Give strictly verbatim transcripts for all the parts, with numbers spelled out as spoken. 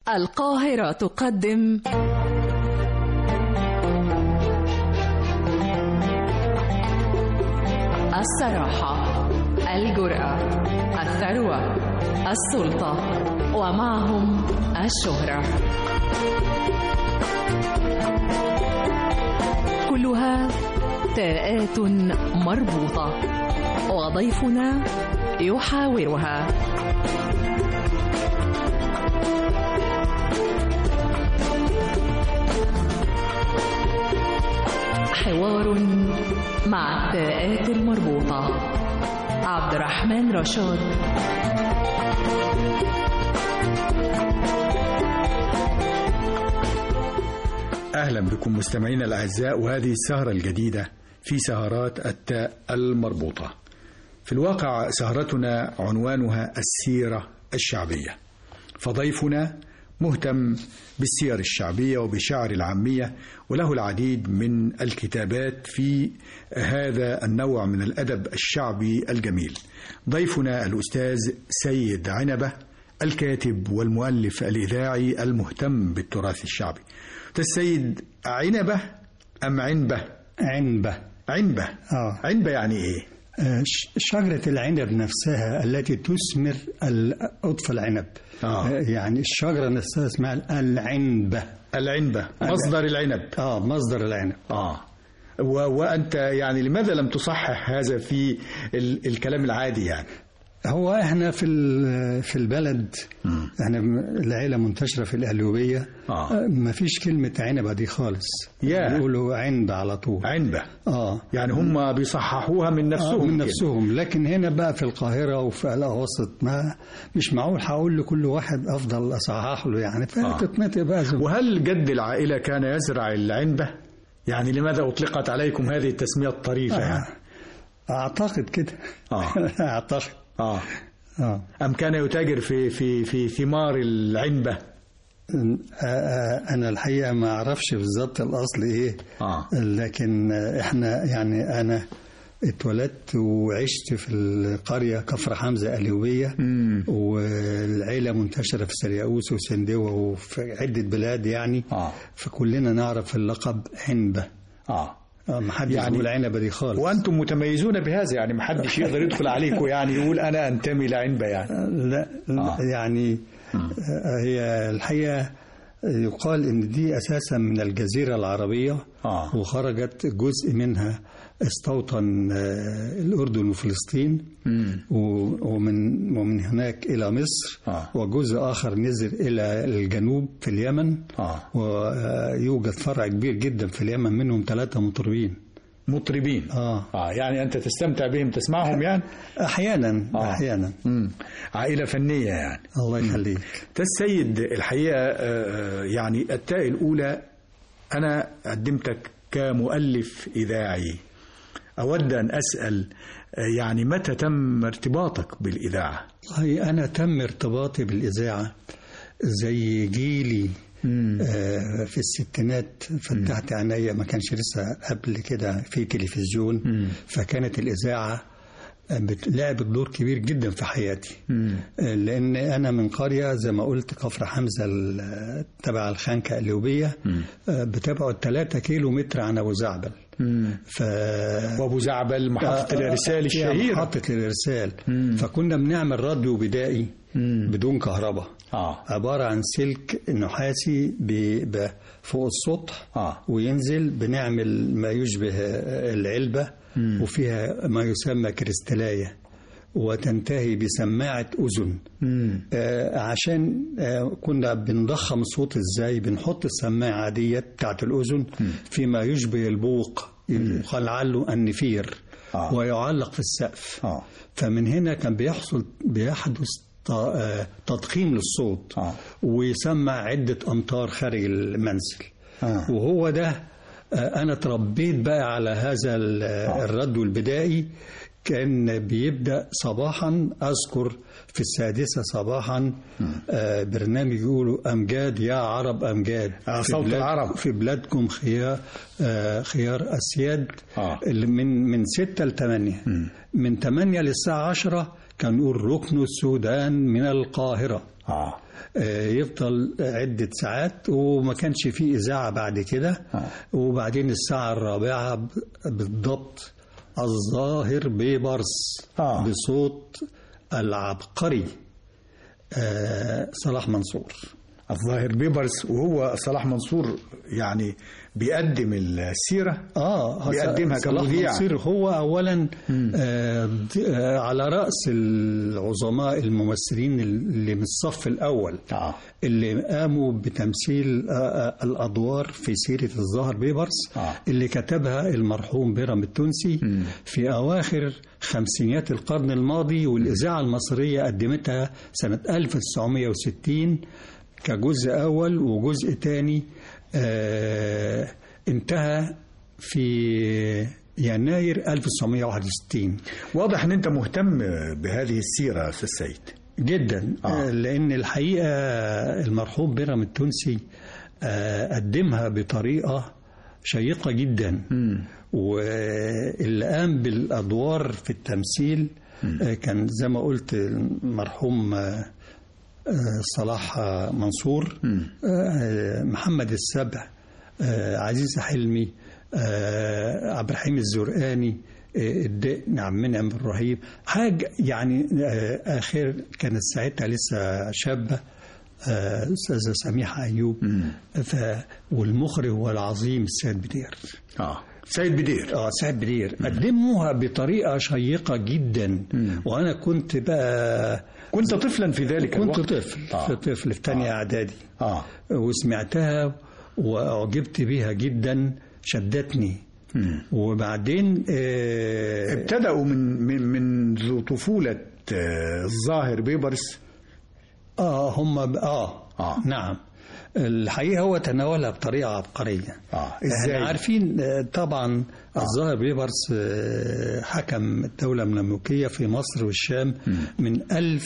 القاهرة تقدم الصراحة، الجرأة، الثروة، السلطة، ومعهم الشهرة، كلها تاءات مربوطة، وضيفنا يحاورها. حوار مع التاءات المربوطة. عبد الرحمن رشاد. أهلا بكم مستمعينا الأعزاء، وهذه السهرة الجديدة في سهرات التاء المربوطة. في الواقع سهرتنا عنوانها السيرة الشعبية، فضيفنا مهتم بالسير الشعبية وبشعر العامية، وله العديد من الكتابات في هذا النوع من الأدب الشعبي الجميل. ضيفنا الأستاذ سيد عنبة، الكاتب والمؤلف الإذاعي المهتم بالتراث الشعبي. السيد عنبة أم عنبة؟ عنبة. عنبة. آه. عنبة يعني إيه؟ شجرة العنب نفسها التي تثمر أطفال العنب. آه. يعني الشجرة نفسها اسمها العنبة. العنبة مصدر العنب. آه مصدر العنب. آه. وأنت يعني لماذا لم تصحح هذا في ال الكلام العادي؟ يعني هو احنا في في البلد م. احنا العيله منتشره في القليوبيه. آه. ما فيش كلمه عنبه دي خالص، بيقولوا عنبه على طول. عنبه. اه يعني هم بيصححوها من نفسهم. آه من نفسهم، لكن هنا بقى في القاهره وفي الاوسط ما مش معقول هقول لكل واحد افضل اصحح له يعني، فتتنطق بقى. وهل جد العائله كان يزرع العنبه؟ يعني لماذا اطلقت عليكم هذه التسميه الطريفه؟ آه. يعني اعتقد كده. آه. اعتقد آه. آه. أم كان يتاجر في في في ثمار العنبة؟ أنا الحقيقة ما أعرفش بالضبط الأصل إيه. آه. لكن إحنا يعني أنا اتولدت وعشت في القرية كفر حمزة قليوبية، والعيلة منتشرة في سرياوس وسندوة وفي عدة بلاد يعني. آه. فكلنا نعرف اللقب عنبة. آه. ما حدش يعني يقول عنبة دي خالص. وأنتم متميزون بهذا، يعني ما حدش يقدر يدخل عليكم يعني يقول أنا أنتمي لعنبة يعني. لا. آه. يعني م. هي الحقيقة يقال إن دي أساسا من الجزيرة العربية. آه. وخرجت جزء منها استوطن الأردن وفلسطين، ومن ومن هناك إلى مصر. آه. وجزء آخر نزل إلى الجنوب في اليمن. آه. ويوجد فرع كبير جدا في اليمن، منهم ثلاثة مطربين. مطربين. آه. آه يعني أنت تستمتع بهم، تسمعهم يعني؟ أحيانا. آه. أحيانا. مم. عائلة فنية يعني. الله يخليك. السيد الحقيقة يعني التاء الأولى أنا قدمتك كمؤلف إذاعي. أود أن أسأل يعني متى تم ارتباطك بالإذاعة؟ والله أنا تم ارتباطي بالإذاعة زي جيلي. آه في الستينات فتحت عينيا، ما كانش لسه قبل كده في تلفزيون. مم. فكانت الإذاعة لعبت دور كبير جدا في حياتي. آه لأن أنا من قرية زي ما قلت كفر حمزة تبع الخانكة القليوبية. آه بتبعد ثلاثة كيلو متر عن أبو زعبل. ف... وابو زعبل محطة الإرسال الشهيرة. محطة الإرسال. فكنا بنعمل راديو بدائي مم. بدون كهرباء. آه. عبارة عن سلك نحاسي ب... فوق السطح. آه. وينزل بنعمل ما يشبه العلبة. مم. وفيها ما يسمى كريستلاية، وتنتهي بسماعة أذن. آه عشان آه كنا بنضخم الصوت إزاي؟ بنحط السماعة ديت بتاعت الأذن مم. فيما يشبه البوق، يقال عنه النفير. آه. ويعلق في السقف. آه. فمن هنا كان بيحصل بيحدث تضخيم للصوت. آه. ويسمع عدة أمتار خارج المنزل. آه. وهو ده آه أنا تربيت بقى على هذا آه. الراديو البدائي. كان بيبدأ صباحا، أذكر في السادسة صباحا آه برنامج يقولوا أمجاد يا عرب أمجاد. آه صوت العرب. في بلادكم خيار آه خيار أسياد. آه. من من ستة لثمانية. من ثمانية للساعة عشرة كان يقول ركن السودان من القاهرة. آه. يفضل عدة ساعات وما كانش فيه إذاعة بعد كده. وبعدين الساعة الرابعة بالضبط الظاهر بيبرس آه. بصوت العبقري صلاح منصور. الظاهر بيبرس وهو صلاح منصور يعني بيقدم السيرة اه بيقدمها كمذيع. منصور هو اولا آه على رأس العظماء الممثلين اللي من الصف الاول آه. اللي قاموا بتمثيل آه الادوار في سيرة الظاهر بيبرس آه. اللي كتبها المرحوم بيرام التونسي م. في اواخر خمسينيات القرن الماضي، والاذاعة المصرية قدمتها سنة ألف وتسعمائة وستين كجزء أول وجزء تاني آه انتهى في يناير ألف وتسعمائة وواحد وستين. واضح أن أنت مهتم بهذه السيرة أستاذ سيد. جدا آه. لأن الحقيقة المرحوم بيرام التونسي آه قدمها بطريقة شيقة جدا م. واللي قام بالأدوار في التمثيل آه كان زي ما قلت المرحوم آه صلاح منصور، محمد السبع، عزيزة حلمي، عبد الرحيم الزرقاني، الدقن عبد المنعم الرهيب. حاجة يعني آخر كانت ساعتها لسه شابة أستاذة سميحة أيوب، ف والمخرج هو العظيم السيد بدير. آه سيد بدير اه سيد بدير قدموها بطريقة شيقة جدا. مم. وأنا كنت بقى كنت طفلا في ذلك كنت الوقت. طفل آه. في طفل في تانية آه. إعدادي آه. وسمعتها وأعجبت بها جدا، شدتني. مم. وبعدين آه ابتدأوا من من منذ طفولة آه الظاهر بيبرس. آه هم آه, آه. نعم الحقيقة هو تناولها بطريقة عبقرية. آه. احنا عارفين طبعا آه. الظاهر بيبرس حكم الدولة المملوكية في مصر والشام م. من ألف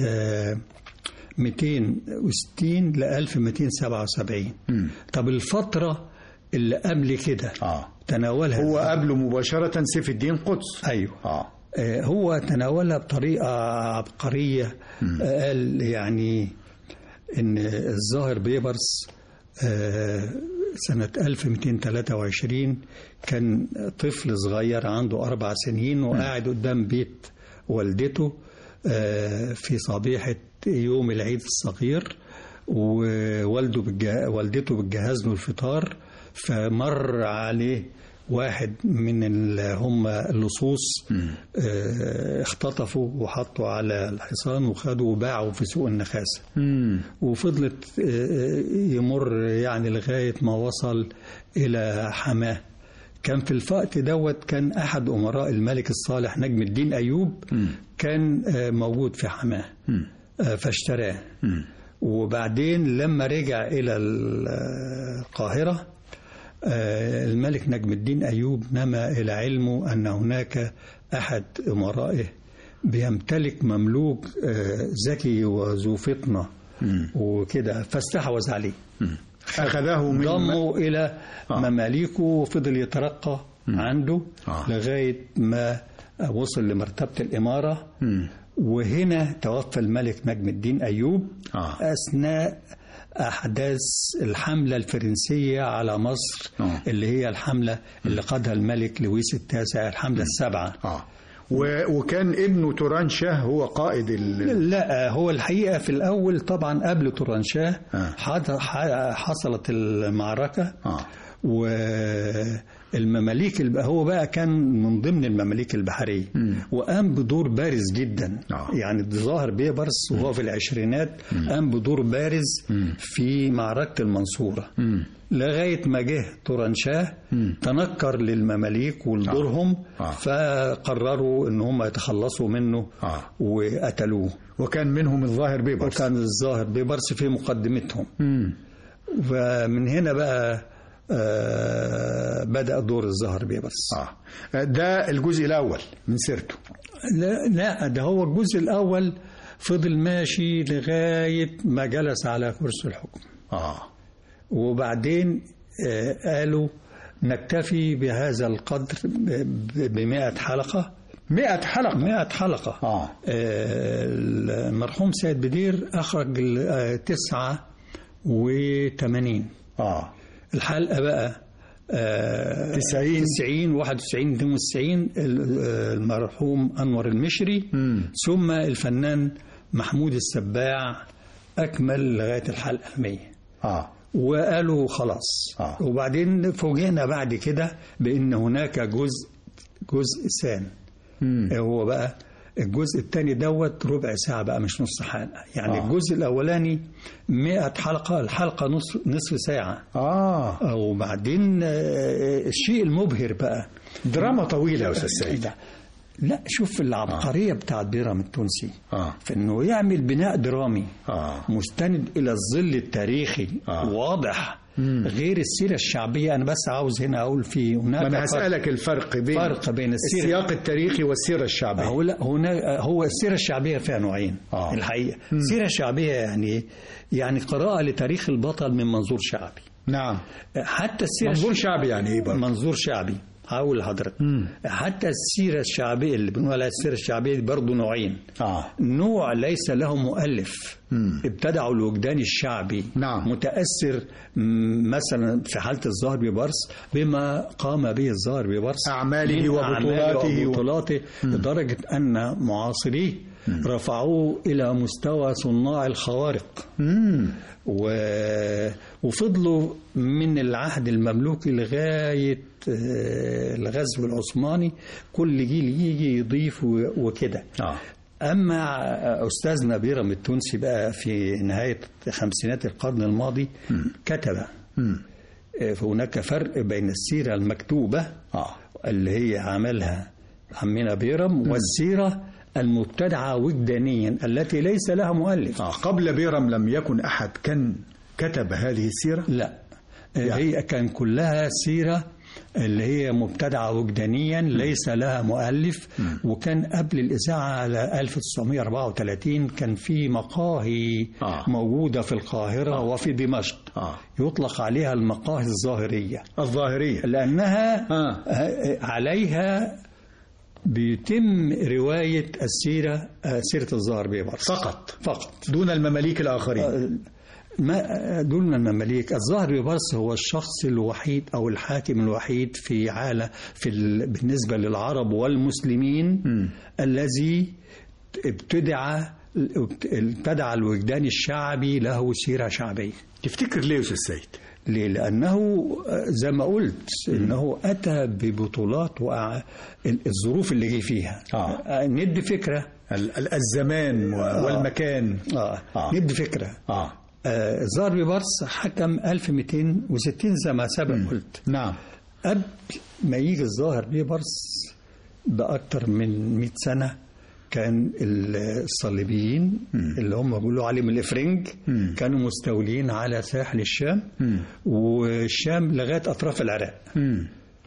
ومئتين وستين ل ألف ومئتين وسبعة وسبعين. م. طب الفترة اللي قبل كده آه. تناولها هو قبله مباشرة سيف الدين قدس. أيوه آه. هو تناولها بطريقة عبقرية. م. قال يعني إن الظاهر بيبرس سنة ألف ومئتين وثلاثة وعشرين كان طفل صغير عنده أربع سنين وقاعد قدام بيت والدته في صبيحة يوم العيد الصغير، ووالده بتجه... والدته بتجهز له الفطار، فمر عليه واحد من اللي هم اللصوص اه اختطفوا وحطوا على الحصان وخدوا وباعوا في سوق النخاسة. مم. وفضلت اه يمر يعني لغاية ما وصل إلى حماه. كان في الوقت دوت كان أحد أمراء الملك الصالح نجم الدين أيوب مم. كان اه موجود في حماه اه فاشتراه. مم. وبعدين لما رجع إلى القاهرة الملك نجم الدين أيوب نما إلى علمه أن هناك أحد أمرائه بيمتلك مملوك ذكي وذو فطنة وكده، فاستحوذ عليه. أخذه من ضمه إلى آه. مماليكه وفضل يترقى م. عنده آه. لغاية ما وصل لمرتبة الإمارة. م. وهنا توفى الملك نجم الدين أيوب آه. أثناء أحداث الحملة الفرنسية على مصر آه. اللي هي الحملة اللي قادها الملك لويس التاسع، الحملة السابعة. آه. وكان ابنه توران شاه هو قائد ال... لا هو الحقيقة في الأول طبعا قبل توران شاه آه. حصلت المعركة آه. والمماليك الب... هو بقى كان من ضمن المماليك البحرية م. وقام بدور بارز جدا. آه. يعني الظاهر بيبرس وهو في العشرينات م. قام بدور بارز م. في معركة المنصورة م. لغاية ما جه توران شاه تنكر للمماليك ولدورهم. آه. آه. فقرروا ان هم يتخلصوا منه. آه. وقتلوه. وكان منهم الظاهر بيبرس. وكان الظاهر بيبرس في مقدمتهم. م. ومن هنا بقى آه بدأ دور الظاهر بيبرس. آه. ده الجزء الأول من سيرته. لا, لا ده هو الجزء الأول فضل ماشي لغاية ما جلس على كرسي الحكم. آه. وبعدين آه قالوا نكتفي بهذا القدر بمائة حلقة مئة حلقة. مئة حلقة. آه. آه المرحوم سيد بدير أخرج آه تسعة وثمانين. آه. الحلقة بقى آه تسعين تسعين واحد وتسعين اثنين وتسعين المرحوم أنور المشري. م. ثم الفنان محمود السباع أكمل لغاية الحلقة المية. آه. وقالوا خلاص. آه. وبعدين فوجئنا بعد كده بأن هناك جزء جزء ثاني. هو بقى الجزء الثاني دوت ربع ساعة بقى مش نص حلقة يعني. آه. الجزء الأولاني مئة حلقة، الحلقة نصف نصف ساعة. آه. وبعدين الشيء المبهر بقى دراما طويلة يا أستاذ سعيد. لا شوف العبقرية آه. بتاعت بيرام التونسي آه. في انه يعمل بناء درامي آه. مستند الى الظل التاريخي آه. واضح. مم. غير السيرة الشعبية. أنا بس عاوز هنا أقول في هناك أنا هسألك الفرق بين فرق بين السيرة السياق التاريخي والسيرة الشعبية. هو لا هنا هو السيرة الشعبية فيها نوعين. آه. الحقيقة مم. السيرة الشعبية يعني يعني قراءة لتاريخ البطل من منظور شعبي. نعم. حتى السيرة منظور شعبي يعني إيه بقى؟ منظور شعبي. هقول لحضرتك حتى السيرة الشعبية اللي بنقول عليها السيرة الشعبية برضه نوعين. آه. نوع ليس له مؤلف مم. ابتدعوا الوجدان الشعبي. نعم. متأثر مثلا في حالة الزهر ببرص بما قام به الزهر ببرص أعماله وبطولاته وبطولاته لدرجة أن معاصريه مم. رفعوه إلى مستوى صناع الخوارق. مم. و... وفضلوا من العهد المملوكي لغاية الغزو العثماني كل جيل يجي يضيف وكده. آه. أما أستاذنا بيرام التونسي بقى في نهاية خمسينات القرن الماضي م. كتب م. فهناك فرق بين السيرة المكتوبة آه. اللي هي عملها عمنا بيرام م. والسيرة المبتدعة وجدانيا التي ليس لها مؤلف. آه. قبل بيرام لم يكن أحد كان كتب هذه السيرة؟ لا يعني. هي كان كلها سيرة اللي هي مبتدعة وجدانيا ليس لها مؤلف. م. وكان قبل الإذاعة على ألف وتسعمائة وأربعة وثلاثين كان في مقاهي آه. موجودة في القاهرة آه. وفي دمشق آه. يطلق عليها المقاهي الظاهرية الظاهرية لأنها آه. عليها بيتم رواية السيرة سيرة الزهر ببرص فقط فقط دون المماليك الآخرين. ما دون المماليك. الزهر ببرص هو الشخص الوحيد أو الحاكم الوحيد في عالم في ال... بالنسبة للعرب والمسلمين م. الذي ابتدع ابتدع الوجدان الشعبي له سيرة شعبية. تفتكر ليه يا أستاذ سيد؟ ليه؟ لأنه زي ما قلت إنه أتى ببطولات والظروف اللي جه فيها. آه. ندي فكرة الزمان والمكان. آه. آه. ندي فكرة. آه. آه. زهر ببرص حكم ألف ومئتين وستين زي ما سبق قلت. نعم. قبل ما يجي الزهر ببرص بأكتر من مئة سنة كان الصليبيين اللي هم بيقولوا عليهم الإفرنج م. كانوا مستولين على ساحل الشام م. والشام لغاية أطراف العراق. م.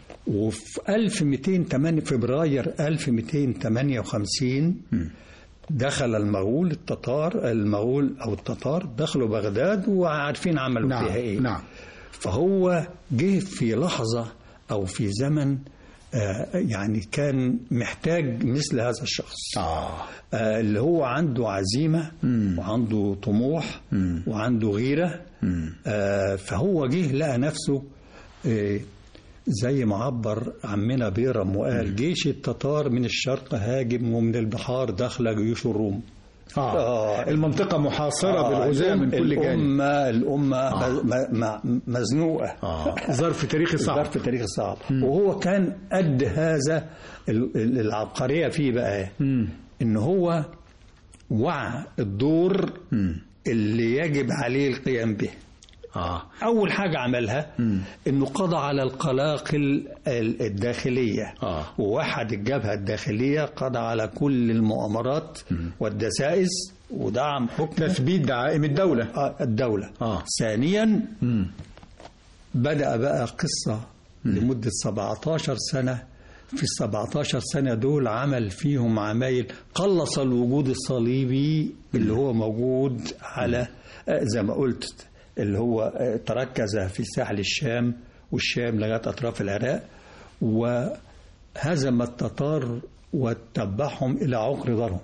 وفي ألف ومئتين وثمانية فبراير ألف ومئتين وثمانية وخمسين م. دخل المغول التتار المغول أو التتار دخلوا بغداد وعارفين عملوا نعم. فيها إيه. نعم. فهو جه في لحظة أو في زمن آه يعني كان محتاج مثل هذا الشخص. آه. آه اللي هو عنده عزيمة مم. وعنده طموح مم. وعنده غيرة. آه فهو جه لقى نفسه آه زي ما عبر عمنا بيرام وقال مم. جيش التتار من الشرق هاجم ومن البحار داخل جيوش الروم. آه. آه. المنطقة محاصرة آه. بالغزاة من كل جانب. الأمة الأمة آه. مزنوقة. آه. ظرف تاريخي صعب. ظرف تاريخي صعب. م. وهو كان قد هذا العبقرية فيه بقى م. إن هو وعى الدور م. اللي يجب عليه القيام به. آه. أول حاجة عملها م. إنه قضى على القلاقل الداخلية. آه. ووحد الجبهة الداخلية، قضى على كل المؤامرات م. والدسائس ودعم حكم تثبيت دعائم الدولة. آه الدولة. آه. ثانيا م. بدأ بقى قصة م. لمدة سبعة عشر سنة. في السبعة عشر سنة دول عمل فيهم عمايل قلص الوجود الصليبي اللي هو موجود على زي ما قلت اللي هو تركز في ساحل الشام والشام لغاية أطراف العراق، وهزم التتار وتتبعهم إلى عقر دارهم.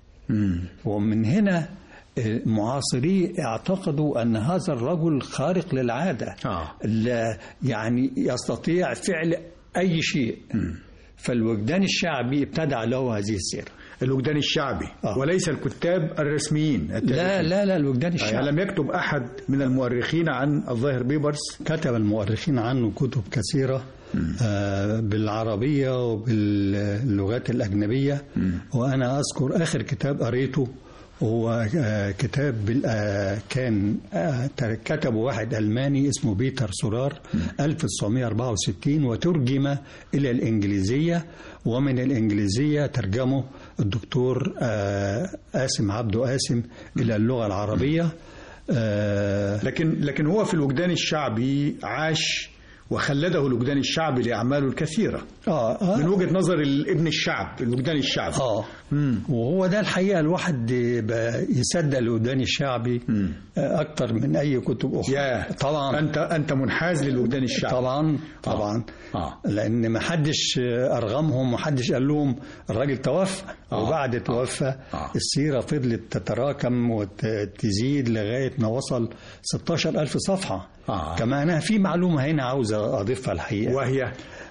ومن هنا معاصري اعتقدوا أن هذا الرجل خارق للعادة، آه. لا يعني يستطيع فعل أي شيء. م. فالوجدان الشعبي ابتدع له هذه السيرة. الوجدان الشعبي آه. وليس الكتاب الرسميين. لا لا لا الوجدان الشعبي. يعني لم يكتب أحد من المؤرخين عن الظاهر بيبرس؟ كتب المؤرخين عنه كتب كثيرة آه بالعربية وباللغات الأجنبية. م. وأنا أذكر آخر كتاب قريته هو آه كتاب آه كان آه كتبه واحد ألماني اسمه بيتر سورار ألف وتسعمائة وأربعة وستين، وترجم إلى الإنجليزية، ومن الإنجليزية ترجمه الدكتور آه قاسم عبده قاسم إلى اللغة العربية. آه لكن لكن هو في الوجدان الشعبي عاش وخلده الوجدان الشعبي لأعماله الكثيرة. آه آه من وجهة نظر ابن الشعب، الوجدان الشعبي. آه مم. وهو ده الحقيقة الواحد يصدق الوجدان الشعبي مم. أكتر من أي كتب أخرى. يا طبعا أنت أنت منحاز للوجدان الشعبي. طبعا طبعا آه. آه. لأن ما حدش أرغمهم، ما حدش قال لهم الراجل توفى. آه. وبعد توفى آه. السيرة فضلت تتراكم وتزيد لغاية ما وصل ستة عشر ألف صفحة. آه. كما أنا في معلومة هنا عاوز أضيفها الحقيقة، وهي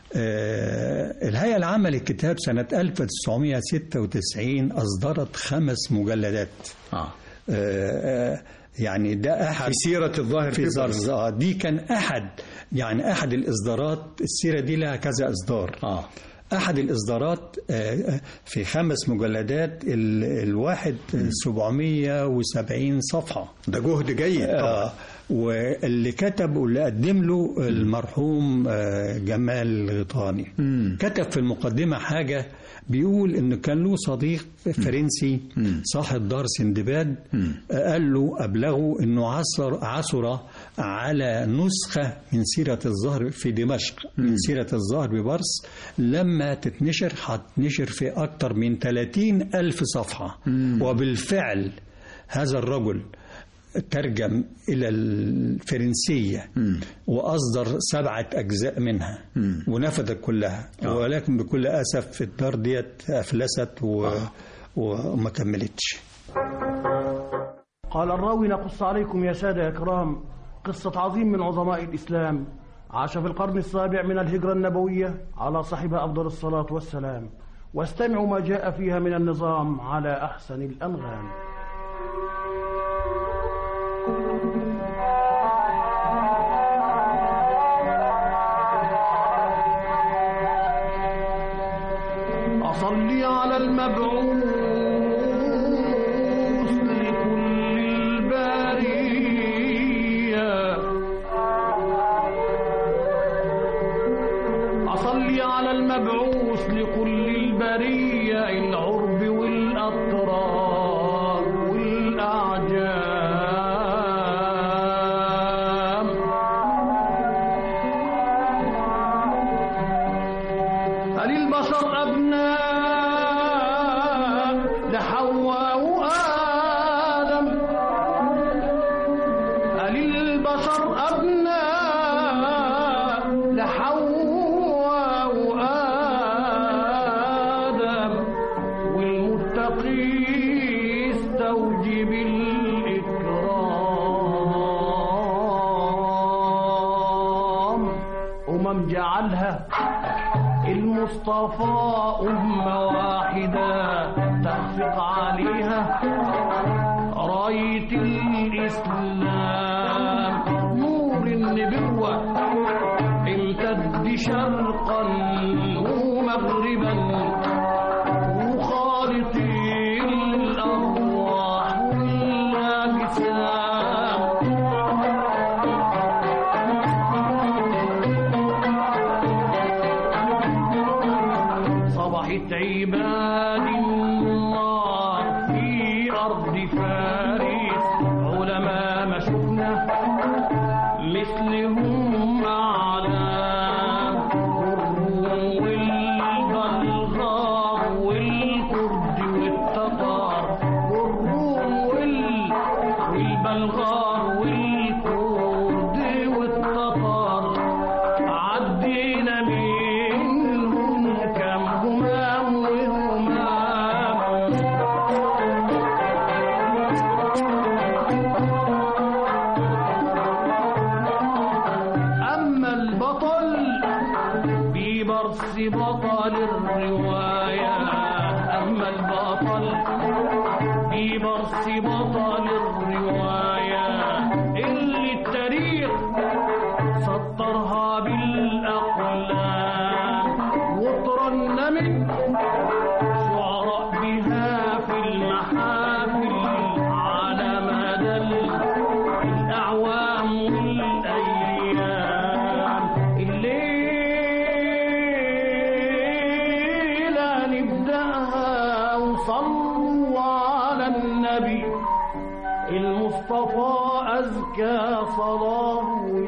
آه الهيئة العامة للكتاب سنة ألف وتسعمائة وستة وتسعين أصدرت خمس مجلدات. آه. آه يعني ده أحد في سيرة الظاهر في زرزة. دي كان أحد يعني أحد الإصدارات. السيرة دي لها كذا إصدار. آه. أحد الإصدارات في خمس مجلدات، الواحد سبعمائة وسبعين صفحة. ده جهد جيد طبعا. واللي كتب واللي قدم له المرحوم جمال الغيطاني. مم. كتب في المقدمة حاجة بيقول إنه كان له صديق فرنسي صاحب دار سندباد، قال له أبلغه إنه عثر عثر على نسخة من سيرة الظاهر في دمشق، من سيرة الظاهر ببرس، لما تتنشر هتنشر في أكثر من ثلاثين ألف صفحة. وبالفعل هذا الرجل ترجم إلى الفرنسية م. وأصدر سبعة أجزاء منها م. ونفذت كلها. آه. ولكن بكل أسف الدار ديت أفلست و... آه. وما كملتش. قال الراوي: نقص عليكم يا سادة إكرام قصة عظيم من عظماء الإسلام عاش في القرن السابع من الهجرة النبوية على صاحبها أفضل الصلاة والسلام، واستمعوا ما جاء فيها من النظام على أحسن الأنغام. أصلي على المبعوث لكل البرية، أصلي على المبعوث لكل البرية، العرب والأطراف والأعجام. البشر أبناء لحواء وآدم، البشر أبناء لحواء وآدم، والمتقي استوجب الإكرام. أمم جعلها المصطفى أمة واحدة تخفق عليها راية الإسلام. نور النبوة امتد شرقا ومغربا، وخالط الأرواح والأجسام. صبحت عباد الله في أرض فارس، علماء ما شفنا مثلهم أعلام. الروم والبلغار والكرد والتتار، الروم والبلغار والكرد والتتار، عدينا منهم كم همام البطل بيبرس بطل الرواية، أما البطل بيبرس بطل الرواية اللي التاريخ سطرها بالأقلام وترنمت شعراء بها في المحافل على مدى الأعوام والأيام. الليلة نبدأها وصلوا على النبي المصطفى أزكى صلاة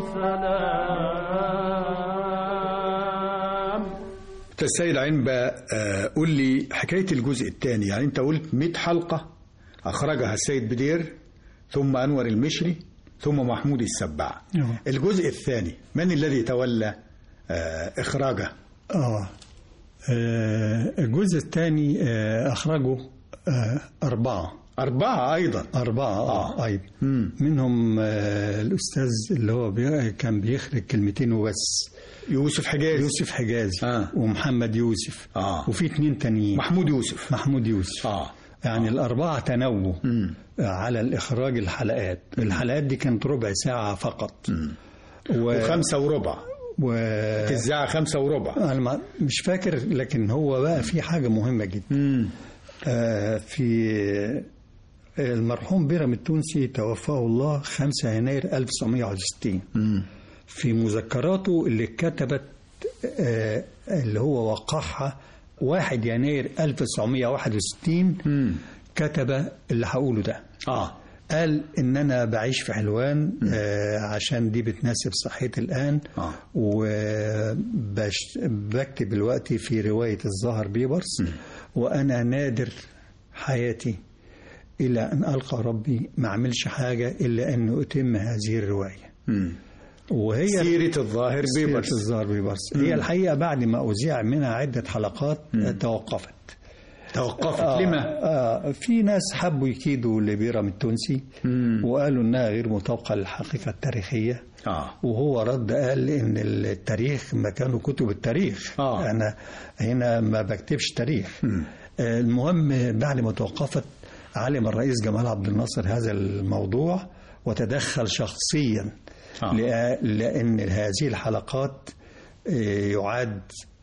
وسلام. السيد عنبة، قول لي حكاية الجزء الثاني. يعني أنت قلت مئة حلقة أخرجها السيد بدير، ثم أنور المشري، ثم محمود السباع. أوه. الجزء الثاني من الذي تولى إخراجه؟ آه. آه الجزء الثاني آه أخرجه آه أربعة أربعة أيضا أربعة آه, آه. أيضا مم. منهم آه الأستاذ اللي هو بي... كان بيخرج كلمتين وبس، يوسف حجازي يوسف حجازي آه. ومحمد يوسف آه. وفي اتنين تانيين محمود يوسف محمود يوسف آه. يعني آه. الأربعة تنووا على الإخراج الحلقات. الحلقات دي كانت ربع ساعة فقط و... وخمسة وربع و... الساعة خمسة وربع. أنا مش فاكر، لكن هو بقى في حاجة مهمة جدا. آه في المرحوم بيرم التونسي توفاه الله خمسة يناير ألف وتسعمائة وواحد وستين. في مذكراته اللي كتبت آه اللي هو وقعها واحد يناير ألف وتسعمائة وواحد وستين مم. كتب اللي هقوله ده. آه. قال إن أنا بعيش في حلوان آه عشان دي بتناسب صحتي الآن. آه. وبكتب دلوقتي في رواية الزهر بيبرس. مم. وأنا نادر حياتي إلى أن ألقى ربي ما أعملش حاجة إلا أن أتم هذه الرواية. مم. وهي سيرة الظاهر بيبرس. سيرة الظاهر بيبرس. هي الحقيقة بعد ما أذيع منها عدة حلقات مم. توقفت توقفت آه لما؟ آه في ناس حبوا يكيدوا لبيرم التونسي مم. وقالوا إنها غير مطابقة للحقيقة التاريخية. آه. وهو رد قال إن التاريخ مكانه كتب التاريخ. آه. أنا هنا ما بكتبش تاريخ. مم. آه المهم بعد ما توقفت علم الرئيس جمال عبد الناصر هذا الموضوع وتدخل شخصيا. آه. لأن هذه الحلقات يعاد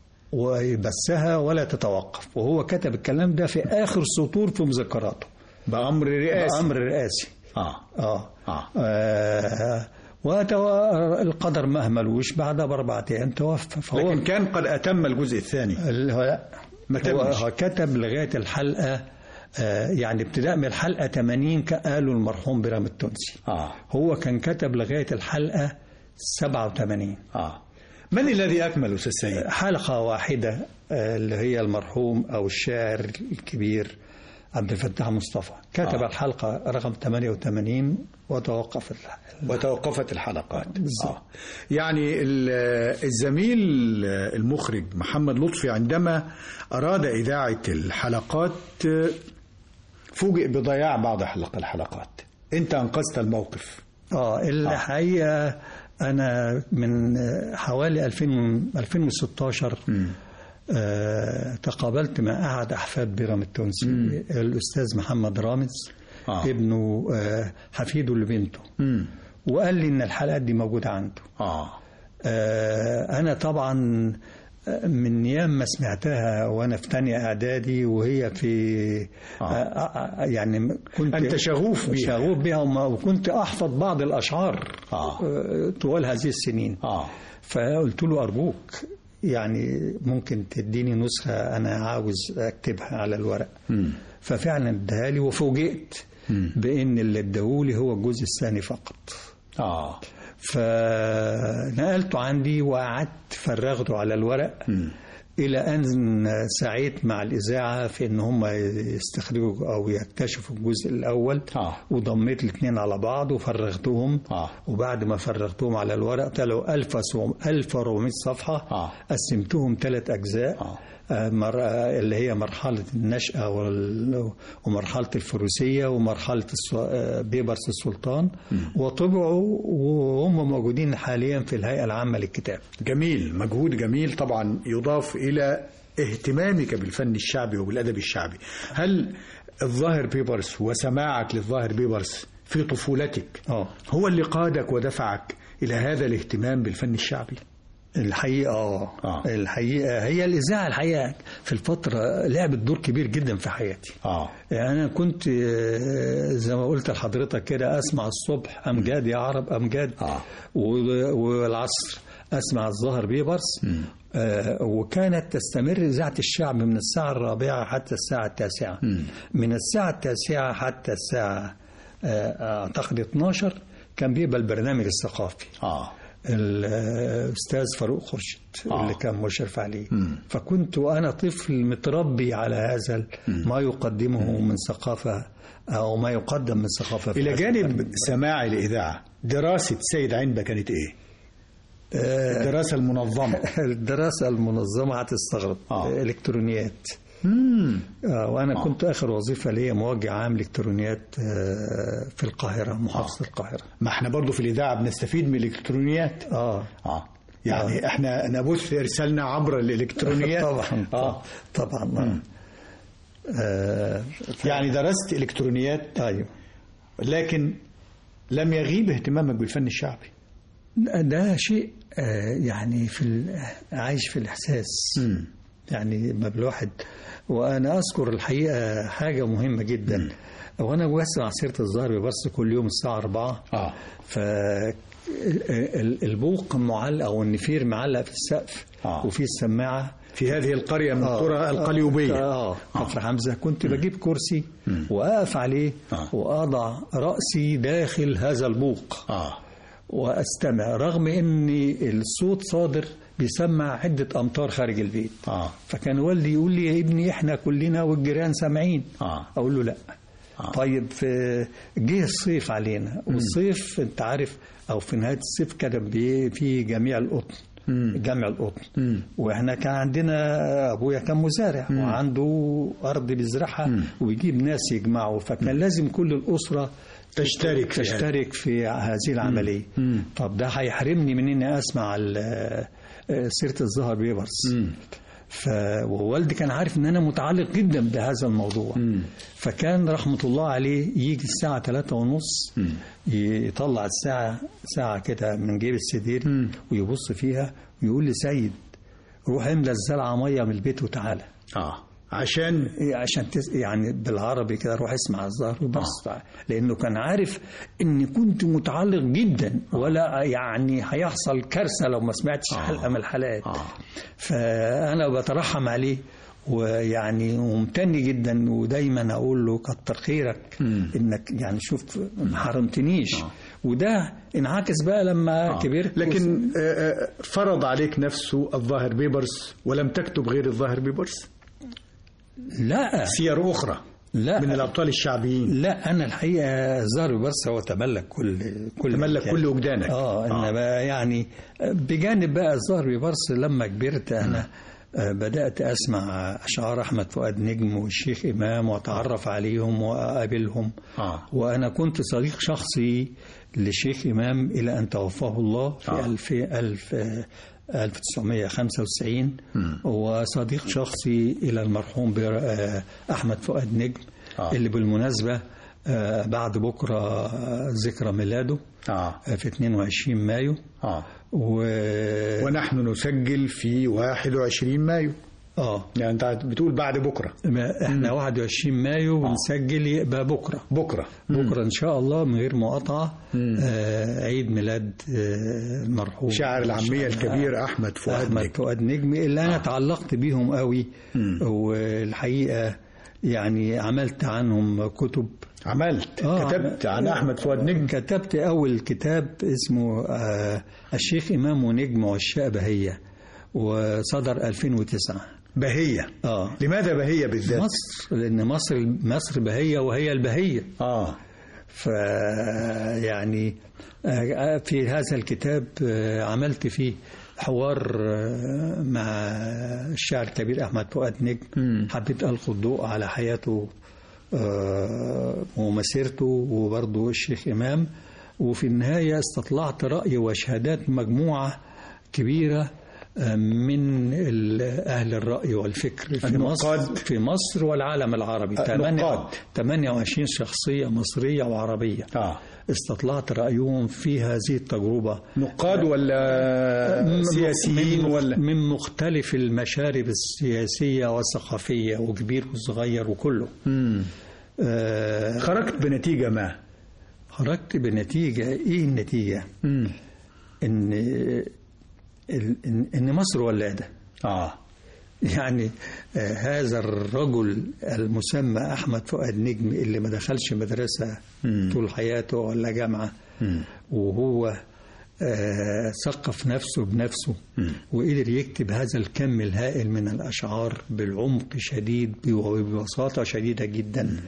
ويبثها ولا تتوقف، وهو كتب الكلام ده في آخر سطور في مذكراته بأمر رئاسي. بأمر رئاسي. آه. آه. آه. آه. والقدر ما أهملوش بعدها بأربعة أيام توفى. فهو لكن كان قد أتم الجزء الثاني. هو, هو, هو كتب لغاية الحلقة آه يعني ابتداء من الحلقة ثمانين قالوا المرحوم بيرم التونسي. آه. هو كان كتب لغاية الحلقة سبعة وثمانين. آه. من الذي أكمل أستاذ سيد؟ حلقة واحدة آه اللي هي المرحوم أو الشاعر الكبير عبد الفتاح مصطفى كتب آه. الحلقة رقم ثمانية وثمانين وتوقفت وتوقفت الحلقات. آه. يعني الزميل المخرج محمد لطفي عندما أراد إذاعة الحلقات فوجئ بضياع بعض حلق الحلقات. أنت أنقذت الموقف. آه الحقيقة أنا من حوالي ألفين وستة عشر آه تقابلت مع أحد أحفاد بيرم التونسي مم. الأستاذ محمد رامز آه. ابنه آه حفيده لبنته، وقال لي إن الحلقات دي موجودة عنده. آه. آه أنا طبعا من أيام ما سمعتها وأنا في تانية إعدادي وهي في آه. آه يعني كنت أنت شغوف بها شغوف بها وكنت أحفظ بعض الأشعار آه. طوال هذه السنين. آه. فقلت له أرجوك يعني ممكن تديني نسخة أنا عاوز أكتبها على الورق. م. ففعلا اداها لي وفوجئت م. بأن اللي اداهولي هو الجزء الثاني فقط. آه. فنقلته عندي وقعدت فرغته على الورق. م. إلى أن سعيت مع الإذاعة في أن هم يستخرجوا أو يكتشفوا الجزء الأول آه. وضميت الاثنين على بعض وفرغتهم آه. وبعد ما فرغتهم على الورق طلعوا ألف وأربعمائة صفحة. آه. قسمتهم ثلاث أجزاء. آه. اللي هي مرحلة النشأة ومرحلة الفروسية ومرحلة بيبرس السلطان، وطبعوا وهم موجودين حاليا في الهيئة العامة للكتاب. جميل، مجهود جميل طبعا يضاف إلى اهتمامك بالفن الشعبي وبالأدب الشعبي. هل الظاهر بيبرس وسماعك للظاهر بيبرس في طفولتك أوه. هو اللي قادك ودفعك إلى هذا الاهتمام بالفن الشعبي؟ الحقيقة آه. آه. الحقيقة هي الإذاعة الحقيقة في الفترة لعبت دور كبير جدا في حياتي. آه. يعني أنا كنت زي ما قلت لحضرتك كده أسمع الصبح أمجاد يا عرب أمجاد. آه. والعصر أسمع الظاهر بيبرس. آه وكانت تستمر إذاعة الشعب من الساعة الرابعة حتى الساعة التاسعة. م. من الساعة التاسعة حتى الساعة آه أعتقد اثناشر كان بيبقى البرنامج الثقافي. آه. الأستاذ فاروق خورشيد آه. اللي كان مشرف عليه. مم. فكنت أنا طفل متربي على هذا ما يقدمه من ثقافة أو ما يقدم من ثقافة. إلى جانب سماع الإذاعة، دراسة سيد عنبة كانت إيه؟ الدراسة المنظمة. الدراسة المنظمة هتستغرب. آه. إلكترونيات. مم. آه وأنا آه. كنت آخر وظيفة لي موجه عام إلكترونيات آه في القاهرة، محافظة آه. القاهرة. ما احنا برضو في الإذاعة بنستفيد من الإلكترونيات. آه. آه. يعني آه. احنا نبث إرسالنا عبر الإلكترونيات. طبعا. آه. طبعا. آه. آه. يعني درست إلكترونيات. أيوه. لكن لم يغيب اهتمامك بالفن الشعبي. ده شيء آه يعني في عايش في الإحساس. م. يعني ما بالواحد. وأنا أذكر الحقيقة حاجة مهمة جدا. م. وأنا بسمع سيرة الظاهر بيبرس كل يوم الساعة أربعة. آه. فالبوق معلق أو النفير معلق في السقف. آه. وفي السماعة في هذه القرية من قرى آه. القليوبية. آه. كفر آه. حمزة. كنت م. بجيب كرسي م. وأقف عليه آه. وأضع رأسي داخل هذا البوق. آه. وأستمع رغم أن الصوت صادر بيسمع عدة أمتار خارج البيت. آه. فكان والدي يقول لي يا ابني إحنا كلنا والجيران سامعين. آه. أقول له لا. آه. طيب في جه الصيف علينا. م. والصيف أنت عارف أو في نهاية الصيف كان في جميع القطن. جمع القطن. م. وإحنا كان عندنا أبويا كان مزارع م. وعنده أرض بيزرعها وبيجيب ناس يجمعوا، فكان م. لازم كل الأسرة تشترك في تشترك في هذه العملية. مم. طب ده هيحرمني من اني اسمع سيرة الظاهر بيبرس. فوالدي كان عارف ان انا متعلق جدا بهذا الموضوع. مم. فكان رحمة الله عليه يجي الساعة ثلاثة ونص يطلع الساعة ساعة كده من جيب السدير مم. ويبص فيها ويقول لي سيد روح املى الزرعة مية من البيت وتعالى. اه عشان عشان تس... يعني بالعربي كده روح اسمع الظاهر وبس. آه. لانه كان عارف اني كنت متعلق جدا ولا يعني هيحصل كارثه لو ما سمعتش آه. حلقه من الحلقات. آه. فانا بترحم عليه ويعني ممتن جدا ودايما اقول له كتر خيرك م. انك يعني شوف ما حرمتنيش. آه. وده انعكس بقى لما آه. كبرت. لكن فرض عليك نفسه الظاهر بيبرس ولم تكتب غير الظاهر بيبرس؟ لا سير أخرى لا من الأبطال الشعبيين. لا أنا الحقيقة الظاهر بيبرس هو تملك كل كل تملك كل وجدانك. آه, آه. إنما يعني بجانب بقى الظاهر بيبرس لما كبرت أنا آه. بدأت أسمع أشعار أحمد فؤاد نجم والشيخ إمام وأتعرف عليهم وأقابلهم. آه. وأنا كنت صديق شخصي للشيخ إمام إلى أن توفاه الله في آه. ألف ألف ألف وتسعمائة وخمسة وتسعين. وصديق شخصي إلى المرحوم أحمد فؤاد نجم. آه. اللي بالمناسبة بعد بكرة ذكرى ميلاده. آه. في اثنين وعشرين مايو. آه. و... ونحن نسجل في واحد وعشرين مايو. اه يعني انت بتقول بعد بكره. احنا مم. واحد وعشرين مايو ونسجل يبقى بكره. بكره بكره مم. ان شاء الله من غير مقاطعه. آه عيد ميلاد آه المرحوم شاعر العاميه الكبير احمد فؤاد احمد نجم. فؤاد نجم اللي انا آه. تعلقت بيهم قوي. مم. والحقيقه يعني عملت عنهم كتب. عملت آه. كتبت عن احمد فؤاد نجم. كتبت اول كتاب اسمه آه الشيخ امام ونجم والشعب هي. وصدر ألفين وتسعة. بهية. آه. لماذا بهية بالذات؟ مصر، لأن مصر مصر بهية وهي البهية. آه. فيعني في هذا الكتاب عملت فيه حوار مع الشاعر الكبير أحمد فؤاد نجم. حبيت ألقي الضوء على حياته ومسيرته، وبرضه الشيخ إمام. وفي النهاية استطلعت رأي وشهادات مجموعة كبيرة من أهل الرأي والفكر في مصر في مصر والعالم العربي. ثمانية وعشرين شخصية مصرية وعربية. آه. استطلعت رأيهم في هذه التجربة. نقاد ولا سياسيين ولا من مختلف المشارب السياسية والثقافية، وكبير وصغير وكله. آه خرجت بنتيجة ما؟ خرجت بنتيجة إيه النتيجة؟ مم. إن إن مصر ولادة. آه. يعني آه هذا الرجل المسمى أحمد فؤاد نجم اللي ما دخلش مدرسة مم. طول حياته ولا جامعة، مم. وهو آه ثقف نفسه بنفسه، مم. وقدر يكتب هذا الكم الهائل من الأشعار بالعمق شديد وببساطة شديدة جدا. مم.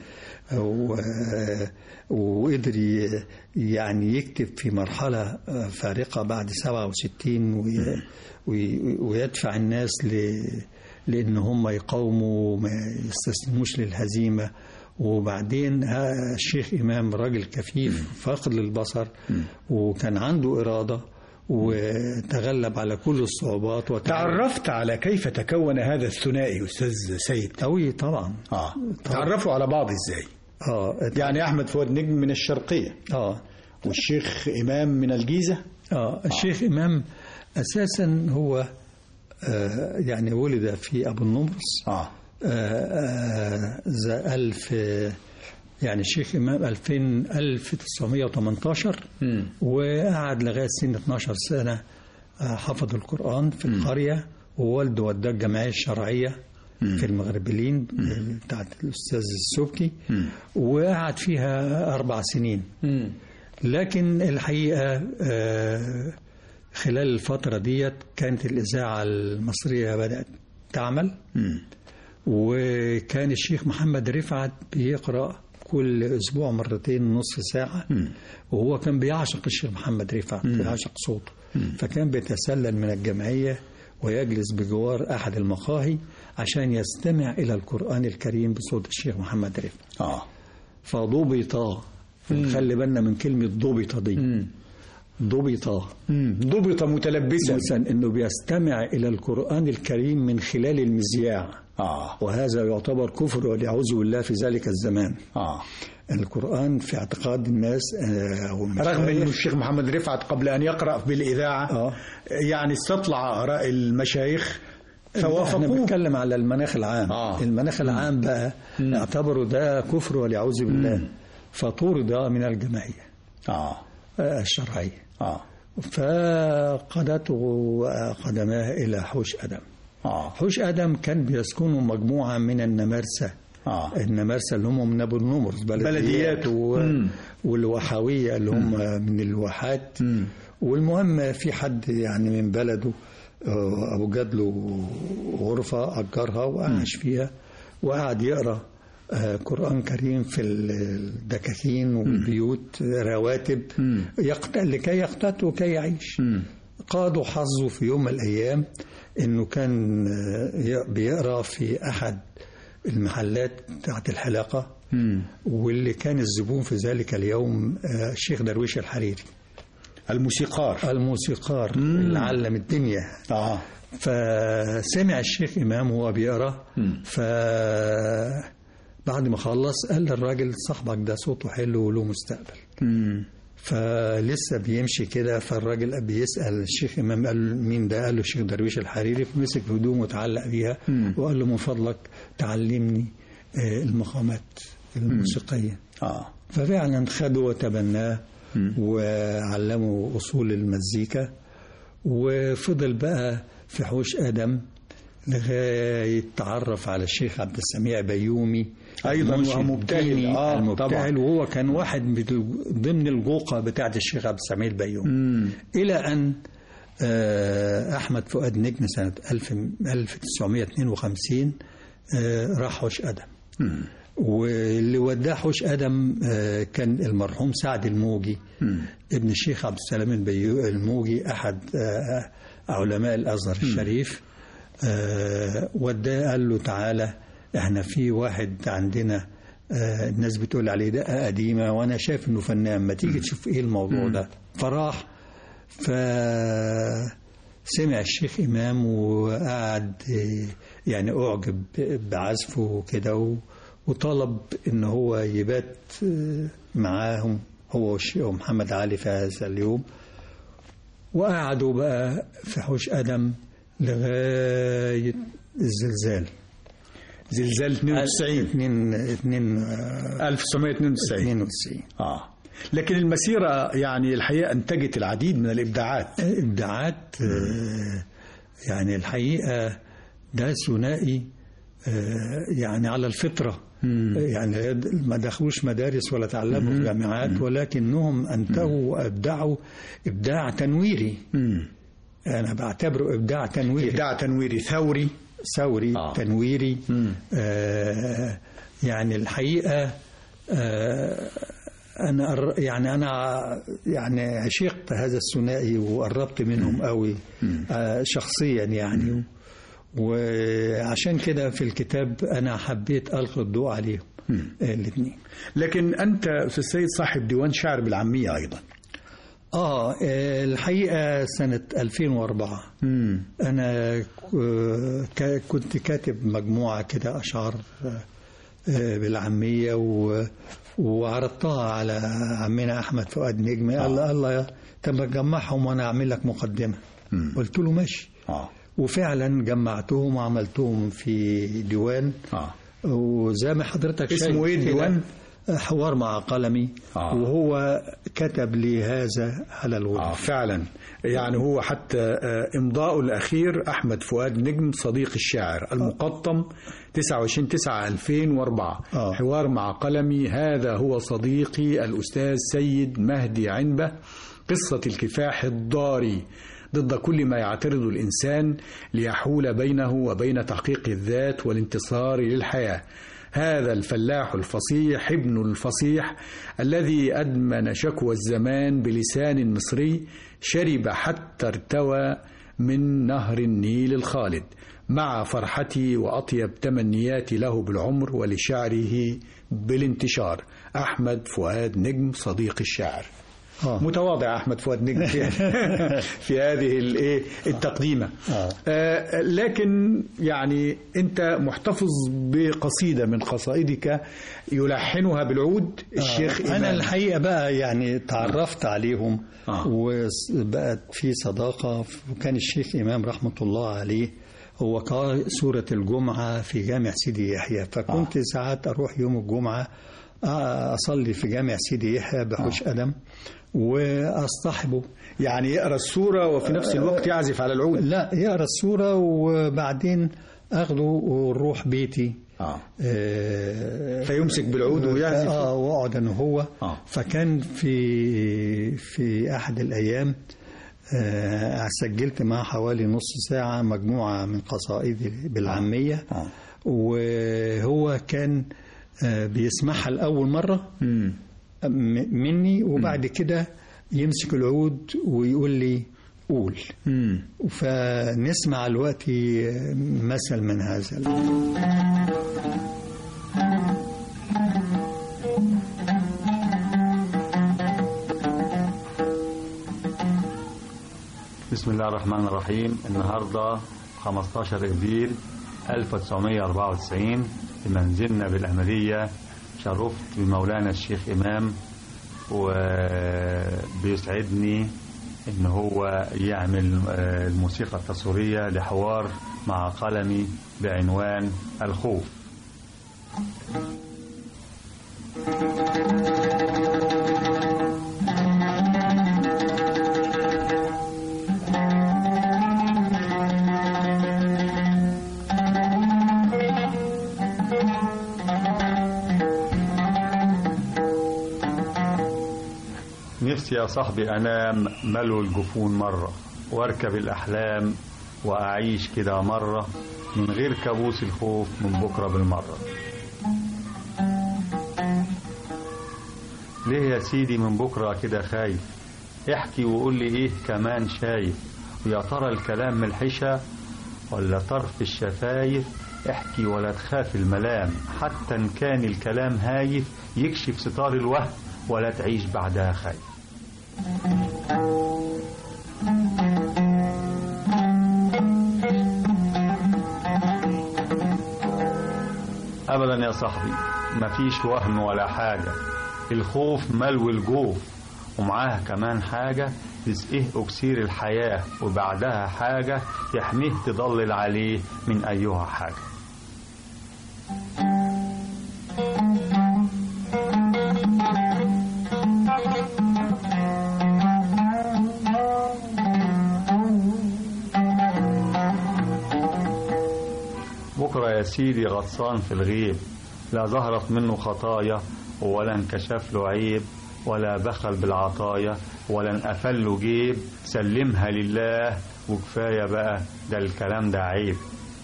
وقدر يعني يكتب في مرحلة فارقة بعد سبعة وستين ويدفع الناس لأن هم يقاوموا وما يستسلموش للهزيمة. وبعدين الشيخ إمام راجل كفيف فاقد للبصر، وكان عنده إرادة وتغلب على كل الصعوبات. تعرفت على كيف تكون هذا الثنائي أستاذ سيد؟ أوي طبعا. آه. تعرفوا على بعض إزاي؟ آه. يعني أحمد فؤاد نجم من الشرقية. آه. والشيخ إمام من الجيزة. آه. الشيخ آه. إمام أساسا هو آه يعني ولد في أبو النمرس. آه. آه ذا ألف يعني الشيخ إمام ألفين ألف وتسعمائة وثمانية عشر، وقعد لغاية سن اثناشر سنة حفظ القرآن في القرية، ووالده وداه الجمعية الشرعية مم. في المغربلين بتاعت الأستاذ السبكي، مم. وقعد فيها أربع سنين. مم. لكن الحقيقة خلال الفترة ديت كانت الإذاعة المصرية بدأت تعمل، مم. وكان الشيخ محمد رفعت بيقرأ كل أسبوع مرتين نصف ساعة، م. وهو كان بيعشق الشيخ محمد رفعت، م. بيعشق صوته، م. فكان بيتسلل من الجمعية ويجلس بجوار أحد المقاهي عشان يستمع إلى القرآن الكريم بصوت الشيخ محمد رفعت. آه. فضبط، خلي بالنا من كلمة ضبط دي، م. ضبط ضبط متلبسا إنه بيستمع إلى القرآن الكريم من خلال المذياع. آه. وهذا يعتبر كفر والعياذ بالله في ذلك الزمان. آه. القرآن في اعتقاد الناس آه رغم أن الشيخ محمد رفعت قبل أن يقرأ بالإذاعة آه. يعني استطلع آراء المشايخ فوافقوه. احنا بنتكلم على المناخ العام. آه. المناخ العام بقى اعتبروا ده كفر والعياذ بالله، فطرد من الجمعية آه. الشرعية. آه. فقدته قدماه إلى حوش أدم. آه. حوش أدم كان بيسكنوا مجموعة من النمارسة. آه. النمارسة اللي هم من أبو النمرس، بلديات و... والوحوية اللي هم مم. من الواحات. مم. والمهم في حد يعني من بلده أبو جاد له غرفة أجرها وعاش فيها، وقعد يقرأ قرآن كريم في الدكاكين والبيوت رواتب يقت... لكي يقتات وكي يعيش. مم. قادوا حظه في يوم من الأيام إنه كان بيقرأ في أحد المحلات بتاعت الحلاقة، مم. واللي كان الزبون في ذلك اليوم الشيخ درويش الحريري، الموسيقار الموسيقار مم. اللي علم الدنيا. آه. فسمع الشيخ إمام وهو بيقرأ، ف بعد ما خلص قال للراجل صاحبك ده صوته حلو وله مستقبل. مم. فلسه بيمشي كده، فالراجل بيسأل الشيخ إمام قال مين ده؟ قال له الشيخ درويش الحريري. فمسك هدومه وتعلق بيها، مم. وقال له من فضلك تعلمني المقامات الموسيقية. آه. ففعلا خده وتبناه، مم. وعلمه أصول المزيكا، وفضل بقى في حوش آدم لغاية تعرف على الشيخ عبد السميع بيومي أيضا مبتهل. آه المبتهل، وهو كان واحد ضمن الجوقة بتاعت الشيخ عبد السميع بيومي. مم. إلى أن أحمد فؤاد نجم سنة ألف وتسعمائة واثنين وخمسين راح حوش أدم. واللي وداه حوش أدم كان المرحوم سعد الموجي ابن الشيخ عبد السلام الموجي أحد علماء الأزهر الشريف. وداه قال له تعالى احنا في واحد عندنا الناس بتقول عليه دقة قديمة وأنا شايف إنه فنان، ما تيجي تشوف إيه الموضوع ده. فراح فسمع الشيخ إمام وقعد يعني أعجب بعزفه وكده، وطلب إن هو يبات معاهم هو ومحمد علي في هذا اليوم. وقعدوا بقى في حوش أدم لغاية الزلزال، زلزال اثنين وتسعين ألف وتسعمائة واثنين وتسعين. اه لكن المسيرة يعني الحقيقة أنتجت العديد من الإبداعات. إبداعات يعني الحقيقة ده ثنائي يعني على الفطرة. يعني ما دخلوش مدارس ولا تعلموا في جامعات، ولكنهم أنتجوا وأبدعوا إبداع تنويري. أنا بعتبره إبداع تنويري، إبداع تنويري ثوري ثوري آه. تنويري. آه يعني الحقيقة آه أنا يعني أنا يعني عشقت هذا الثنائي وقربت منهم قوي آه شخصيا يعني. وعشان كده في الكتاب أنا حبيت ألقي الضوء عليهم الاثنين. لكن أنت أستاذ سيد صاحب ديوان شعر بالعامية أيضا. آه الحقيقة سنة ألفين وأربعة مم. أنا كنت كاتب مجموعة كده أشعار بالعامية وعرضتها على عمنا أحمد فؤاد نجم. آه. قال الله طب جمعهم وأنا أعمل لك مقدمة. مم. قلت له ماشي. آه. وفعلا جمعتهم وعملتهم في ديوان. آه. وزي ما حضرتك شايف اسمه ايه الديوان؟ حوار مع قلمي. آه. وهو كتب لي هذا على الورق. آه فعلا يعني هو حتى امضاءه الاخير احمد فؤاد نجم صديق الشاعر المقطم تسعة وعشرين تسعة ألفين وأربعة. آه. حوار مع قلمي هذا هو صديقي الأستاذ سيد مهدي عنبة، قصة الكفاح الضاري ضد كل ما يعترض الإنسان ليحول بينه وبين تحقيق الذات والانتصار للحياة. هذا الفلاح الفصيح ابن الفصيح الذي أدمن شكوى الزمان بلسان مصري، شرب حتى ارتوى من نهر النيل الخالد، مع فرحتي وأطيب تمنياتي له بالعمر ولشعره بالانتشار. أحمد فؤاد نجم صديق الشاعر. آه. متواضع أحمد فؤاد نجم في, في هذه الايه التقديمة. آه. آه لكن يعني أنت محتفظ بقصيدة من قصائدك يلحنها بالعود الشيخ آه. أنا الحقيقة بقى يعني تعرفت آه. عليهم. آه. وبقت في صداقة. وكان الشيخ إمام رحمة الله عليه هو قارئ سورة الجمعة في جامع سيدي يحيى، فكنت آه. ساعات أروح يوم الجمعة أصلي في جامع سيدي يحيى بحوش آه. أدم وأصطحبه. يعني يقرأ السورة وفي نفس الوقت يعزف على العود؟ لا، يقرأ السورة وبعدين أخذه ونروح بيتي. آه. آه فيمسك بالعود ويعزف. آه وأقعد أنا هو. آه. فكان في في أحد الأيام آه سجلت معه حوالي نص ساعة مجموعة من قصائدي بالعامية. آه. وهو كان آه بيسمعها لأول مرة م. مني، وبعد كده يمسك العود ويقول لي قول. م. فنسمع الوقت مثل من هذا. بسم الله الرحمن الرحيم. النهاردة خمسة عشر إبريل ألف وتسعمائة وأربعة وتسعين في منزلنا بالأحمدية. شرفت بمولانا الشيخ إمام، وبيسعدني إن هو يعمل الموسيقى التصويرية لحوار مع قلمي بعنوان الخوف. نفسي يا صاحبي أنام ملو الجفون مرة، واركب الأحلام وأعيش كده مرة من غير كابوس الخوف من بكرة بالمرة. ليه يا سيدي من بكرة كده خايف؟ احكي وقول لي ايه كمان شايف، ويا ترى الكلام من الحشا ولا طرف الشفايف؟ احكي ولا تخاف الملام، حتى ان كان الكلام هايف يكشف ستار الوهم ولا تعيش بعدها خايف. ابدا يا صاحبي مفيش وهم ولا حاجة، الخوف ملو الجوف ومعاها كمان حاجة تسقيه أكسير الحياة، وبعدها حاجة تحميه تضلل عليه من أيها حاجة. بكرة يا سيدي غطسان في الغيب، لا ظهرت منه خطايا ولا انكشف له عيب، ولا بخل بالعطايا ولا انقفل له جيب. سلمها لله وكفاية بقى، ده الكلام ده عيب.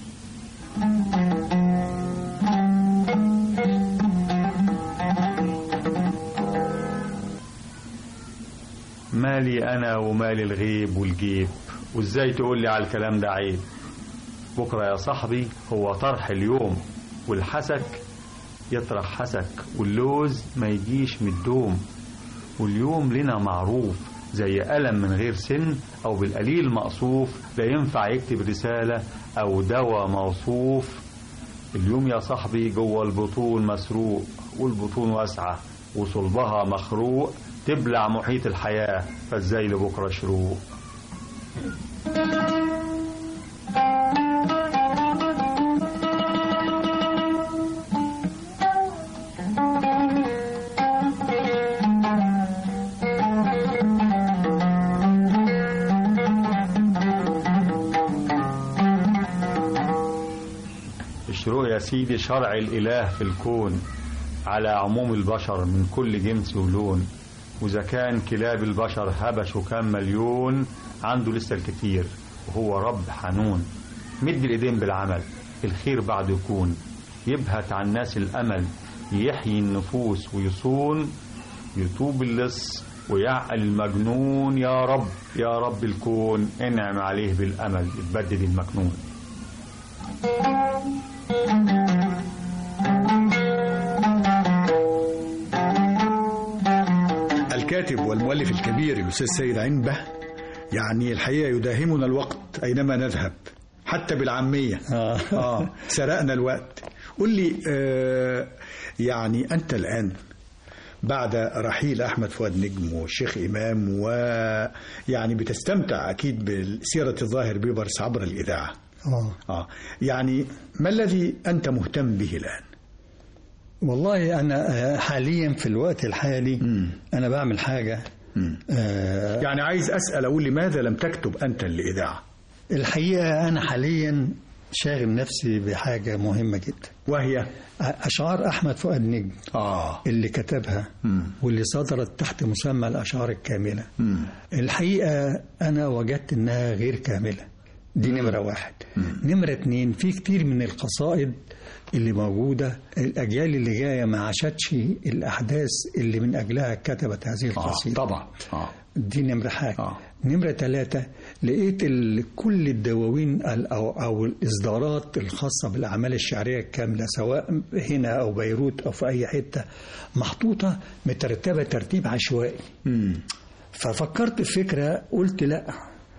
مالي أنا ومالي الغيب والجيب، وإزاي تقول لي على الكلام ده عيب؟ بكرة يا صاحبي هو طرح اليوم، والحسك يطرح حسك، واللوز ما يجيش من الدوم. واليوم لنا معروف زي قلم من غير سن أو بالقليل مقصوف، لا ينفع يكتب رسالة أو دواء موصوف. اليوم يا صاحبي جوه البطون مسروق، والبطون واسعة وصلبها مخروق، تبلع محيط الحياة، فازاي لبكرة شروق. الشروق يا سيدي شرع الإله في الكون على عموم البشر من كل جنس ولون، وإذا كان كلاب البشر هبشوا كام مليون، عنده لسه الكتير وهو رب حنون. مد الإيدين بالعمل الخير بعد يكون، يبهت عن الناس الأمل، يحيي النفوس ويصون، يتوب اللص ويعقل المجنون. يا رب يا رب الكون انعم عليه بالأمل، يتبدد المكنون. الكاتب والمؤلف الكبير الأستاذ سيد عنبة يعني الحقيقة يداهمنا الوقت أينما نذهب، حتى بالعامية. آه. آه سرقنا الوقت. قل لي آه يعني أنت الآن بعد رحيل أحمد فؤاد نجم والشيخ إمام، ويعني بتستمتع أكيد بسيرة الظاهر بيبرس عبر الإذاعة. آه. آه يعني ما الذي أنت مهتم به الآن؟ والله أنا حاليا في الوقت الحالي م. أنا بعمل حاجة آه يعني عايز أسأل أقول لماذا لم تكتب أنت الإذاعة؟ الحقيقة أنا حاليا شاغل نفسي بحاجة مهمة جدا، وهي أشعار أحمد فؤاد نجم آه. اللي كتبها م. واللي صدرت تحت مسمى الأشعار الكاملة. م. الحقيقة أنا وجدت أنها غير كاملة، دي نمرة واحد. م. نمرة اتنين، في كتير من القصائد اللي موجودة الأجيال اللي جاية ما عاشتش الأحداث اللي من أجلها كتبت هذه القصيدة. آه طبعا. آه. دي نمرة حاجة. آه. نمرة ثلاثة، لقيت كل الدواوين أو, أو الإصدارات الخاصة بالأعمال الشعرية الكاملة سواء هنا أو بيروت أو في أي حتة محطوطة مترتبة ترتيب عشوائي. م. ففكرت في فكرة، قلت لا،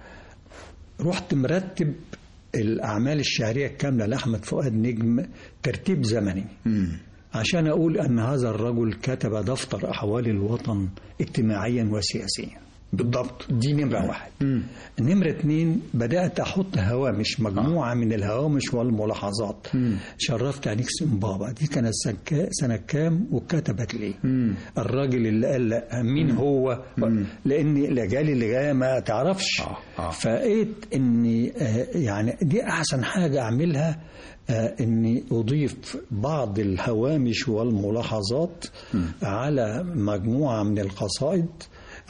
رحت مرتب الأعمال الشعرية الكاملة لأحمد فؤاد نجم ترتيب زمني م. عشان أقول أن هذا الرجل كتب دفتر أحوال الوطن اجتماعيا وسياسيا. بالضبط. دي نمرة واحد. م. نمرة اتنين، بدأت أحط هوامش، مجموعة آه. من الهوامش والملاحظات. م. شرفت عليك سنبابا، دي كانت سنة كام وكتبت ليه؟ م. الراجل اللي قال لا مين م. هو؟ م. لأن الأجيال اللي جاية ما تعرفش. آه. آه. فقيت أني آه يعني دي أحسن حاجة أعملها، آه أني أضيف بعض الهوامش والملاحظات م. على مجموعة من القصائد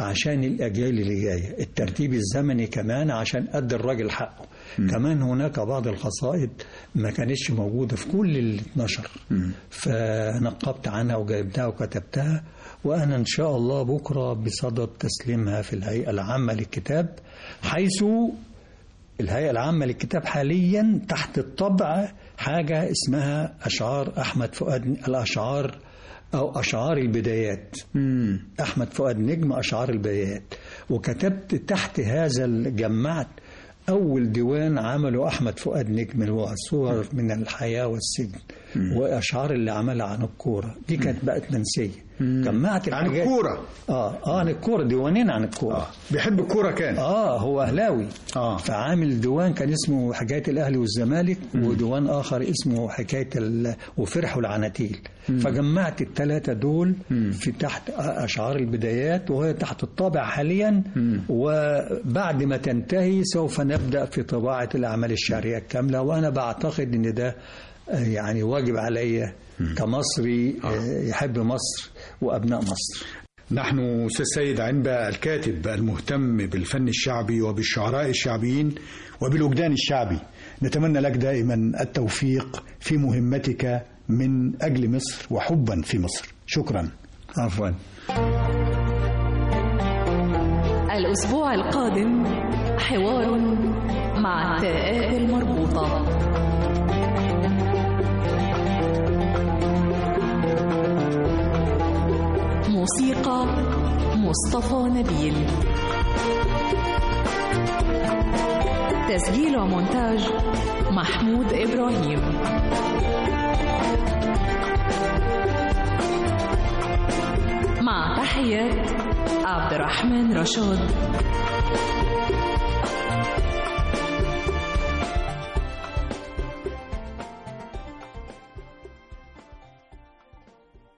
عشان الأجيال اللي جاية، الترتيب الزمني كمان عشان أدي الراجل حقه. م. كمان هناك بعض القصائد ما كانتش موجودة في كل اللي اتنشر، فنقبت عنها وجايبتها وكتبتها، وأنا إن شاء الله بكرة بصدد تسليمها في الهيئة العامة للكتاب، حيث الهيئة العامة للكتاب حاليا تحت الطبع حاجة اسمها أشعار أحمد فؤاد، الأشعار أو أشعار البدايات. مم. أحمد فؤاد نجم أشعار البدايات، وكتبت تحت هذا جمعت أول ديوان عمله أحمد فؤاد نجم اللي هو صور من الحياة والسجن، مم. وأشعار اللي عملها عن الكورة دي كانت بقت منسية. جمعت عن الكورة اه اه عن الكورة، ديوانين عن الكورة. آه. بيحب الكورة كان اه هو أهلاوي. آه. فعامل ديوان كان اسمه حكاية الأهلي والزمالك، مم. وديوان آخر اسمه حكاية ال... وفرح العناتيل. مم. فجمعت الثلاثة دول مم. في تحت أشعار البدايات، وهي تحت الطابع حاليا. مم. وبعد ما تنتهي سوف نبدأ في طباعة الأعمال الشعرية الكاملة، وأنا بعتقد أن ده يعني واجب علي كمصري يحب مصر وأبناء مصر. نحن أستاذ سيد عنبة الكاتب المهتم بالفن الشعبي وبالشعراء الشعبيين وبالوجدان الشعبي، نتمنى لك دائما التوفيق في مهمتك من أجل مصر وحبا في مصر. شكرا. عفوا. الأسبوع القادم حوار مع التاءات المربوطة. موسيقى مصطفى نبيل، تسجيل ومونتاج محمود إبراهيم. مع تحيات عبد الرحمن رشاد.